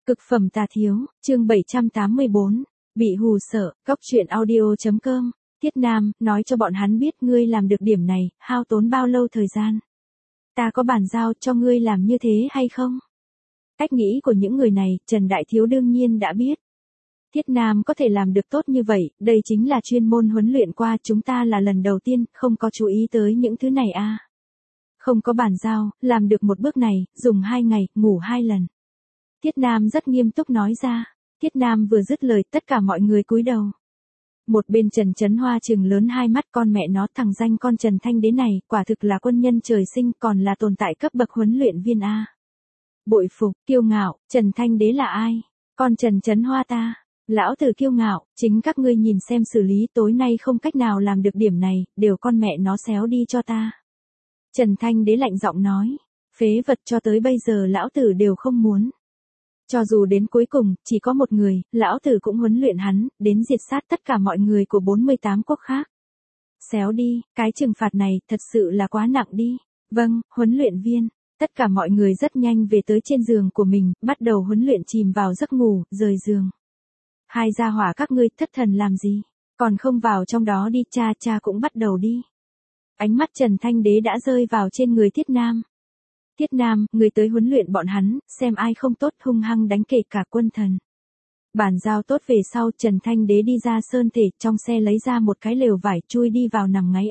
Cực phẩm tà thiếu, chương 784, bị hù sợ, Cóc truyện audio.com, Tiết Nam, nói cho bọn hắn biết ngươi làm được điểm này, hao tốn bao lâu thời gian. Ta có bản giao cho ngươi làm như thế hay không? Cách nghĩ của những người này, Trần Đại Thiếu đương nhiên đã biết. Tiết Nam có thể làm được tốt như vậy, đây chính là chuyên môn huấn luyện qua, chúng ta là lần đầu tiên, không có chú ý tới những thứ này à. Không có bản giao, làm được một bước này, dùng 2 ngày, ngủ 2 lần. Tiết Nam rất nghiêm túc nói ra. Tiết Nam vừa dứt lời, tất cả mọi người cúi đầu. Một bên Trần Chấn Hoa trừng lớn hai mắt, con mẹ nó, thằng danh con Trần Thanh Đế này, quả thực là quân nhân trời sinh, còn là tồn tại cấp bậc huấn luyện viên a. Bội phục, kiêu ngạo, Trần Thanh Đế là ai? Con Trần Chấn Hoa ta. Lão tử kiêu ngạo, chính các ngươi nhìn xem xử lý, tối nay không cách nào làm được điểm này, đều con mẹ nó xéo đi cho ta. Trần Thanh Đế lạnh giọng nói, phế vật, cho tới bây giờ lão tử đều không muốn. Cho dù đến cuối cùng, chỉ có một người, lão tử cũng huấn luyện hắn, đến diệt sát tất cả mọi người của 48 quốc khác. Xéo đi, cái trừng phạt này, thật sự là quá nặng đi. Vâng, huấn luyện viên. Tất cả mọi người rất nhanh về tới trên giường của mình, bắt đầu huấn luyện, chìm vào giấc ngủ, rời giường. Hai gia hỏa các ngươi thất thần làm gì? Còn không vào trong đó đi, cha cũng bắt đầu đi. Ánh mắt Trần Thanh Đế đã rơi vào trên người Tiết Nam. Tiết Nam, người tới huấn luyện bọn hắn, xem ai không tốt, hung hăng đánh kể cả quân thần. Bản giao tốt về sau, Trần Thanh Đế đi ra sơn thể, trong xe lấy ra một cái lều vải, chui đi vào nằm ngáy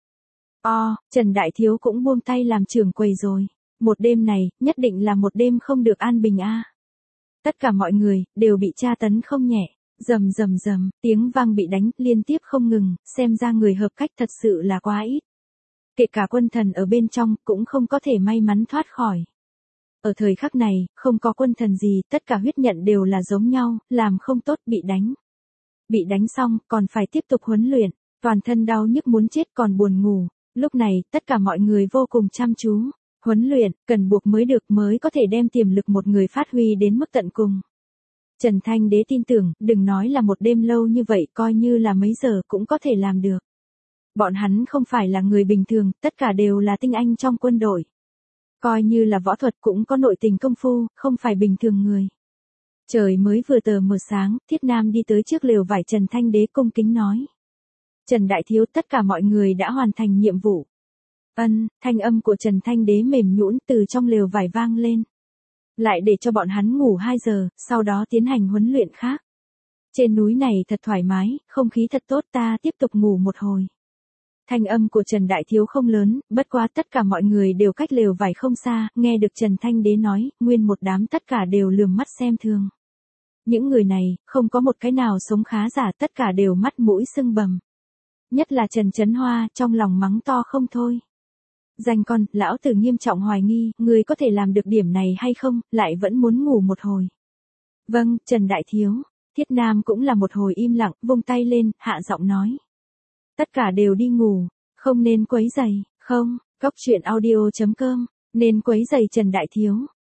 Trần Đại Thiếu cũng buông tay làm trưởng quầy rồi. Một đêm này, nhất định là một đêm không được an bình a. Tất cả mọi người, đều bị tra tấn không nhẹ. Rầm rầm rầm, tiếng vang bị đánh, liên tiếp không ngừng, xem ra người hợp cách thật sự là quá ít. Kể cả quân thần ở bên trong, cũng không có thể may mắn thoát khỏi. Ở thời khắc này, không có quân thần gì, tất cả huyết nhận đều là giống nhau, làm không tốt bị đánh. Bị đánh xong, còn phải tiếp tục huấn luyện, toàn thân đau nhức muốn chết còn buồn ngủ. Lúc này, tất cả mọi người vô cùng chăm chú. Huấn luyện, cần buộc mới được, mới có thể đem tiềm lực một người phát huy đến mức tận cùng. Trần Thanh Đế tin tưởng, đừng nói là một đêm lâu như vậy, coi như là mấy giờ cũng có thể làm được. Bọn hắn không phải là người bình thường, tất cả đều là tinh anh trong quân đội. Coi như là võ thuật cũng có nội tình công phu, không phải bình thường người. Trời mới vừa tờ mờ sáng, Tiết Nam đi tới trước lều vải, Trần Thanh Đế cung kính nói. Trần Đại Thiếu, tất cả mọi người đã hoàn thành nhiệm vụ. Thanh âm của Trần Thanh Đế mềm nhũn từ trong lều vải vang lên. Lại để cho bọn hắn ngủ 2 giờ, sau đó tiến hành huấn luyện khác. Trên núi này thật thoải mái, không khí thật tốt, ta tiếp tục ngủ một hồi. Thanh âm của Trần Đại Thiếu không lớn, bất quá tất cả mọi người đều cách lều vải không xa, nghe được Trần Thanh Đế nói, nguyên một đám tất cả đều lườm mắt xem thường. Những người này, không có một cái nào sống khá giả, tất cả đều mắt mũi sưng bầm. Nhất là Trần Chấn Hoa, trong lòng mắng to không thôi. Danh con, lão tử nghiêm trọng hoài nghi, người có thể làm được điểm này hay không, lại vẫn muốn ngủ một hồi. Vâng, Trần Đại Thiếu. Thiết Nam cũng là một hồi im lặng, vung tay lên, hạ giọng nói. Tất cả đều đi ngủ, không nên quấy rầy, không, Cóc truyện audio.com, nên quấy rầy Trần Đại Thiếu.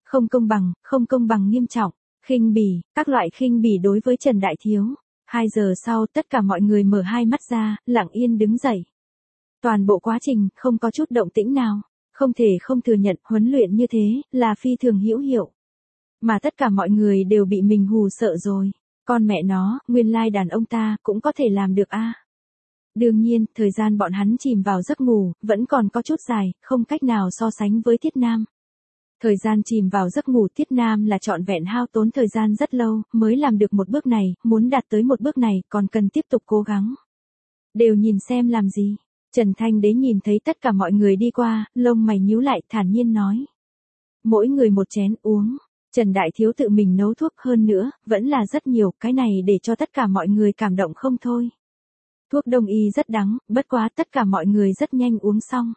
Không công bằng nghiêm trọng, khinh bỉ, các loại khinh bỉ đối với Trần Đại Thiếu. 2 giờ sau, tất cả mọi người mở hai mắt ra, lặng yên đứng dậy. Toàn bộ quá trình, không có chút động tĩnh nào. Không thể không thừa nhận, huấn luyện như thế, là phi thường hữu hiệu. Mà tất cả mọi người đều bị mình hù sợ rồi. Con mẹ nó, nguyên lai đàn ông ta, cũng có thể làm được a. Đương nhiên, thời gian bọn hắn chìm vào giấc ngủ, vẫn còn có chút dài, không cách nào so sánh với Tiết Nam. Thời gian chìm vào giấc ngủ Tiết Nam là trọn vẹn hao tốn thời gian rất lâu, mới làm được một bước này, muốn đạt tới một bước này, còn cần tiếp tục cố gắng. Đều nhìn xem làm gì. Trần Thanh Đế nhìn thấy tất cả mọi người đi qua, lông mày nhíu lại, thản nhiên nói. Mỗi người một chén uống. Trần Đại Thiếu tự mình nấu thuốc, hơn nữa, vẫn là rất nhiều, cái này để cho tất cả mọi người cảm động không thôi. Thuốc đông y rất đắng, bất quá tất cả mọi người rất nhanh uống xong.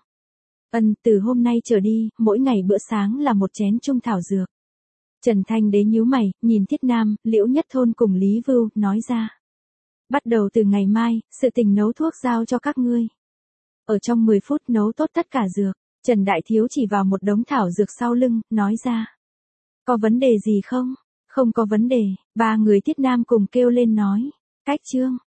Từ hôm nay trở đi, mỗi ngày bữa sáng là một chén trung thảo dược. Trần Thanh Đế nhíu mày, nhìn Thiết Nam, Liễu Nhất Thôn cùng Lý Vưu, nói ra. Bắt đầu từ ngày mai, sự tình nấu thuốc giao cho các ngươi. Ở trong 10 phút nấu tốt tất cả dược, Trần Đại Thiếu chỉ vào một đống thảo dược sau lưng, nói ra. Có vấn đề gì không? Không có vấn đề, 3 người Thiết Nam cùng kêu lên nói. Cách chương.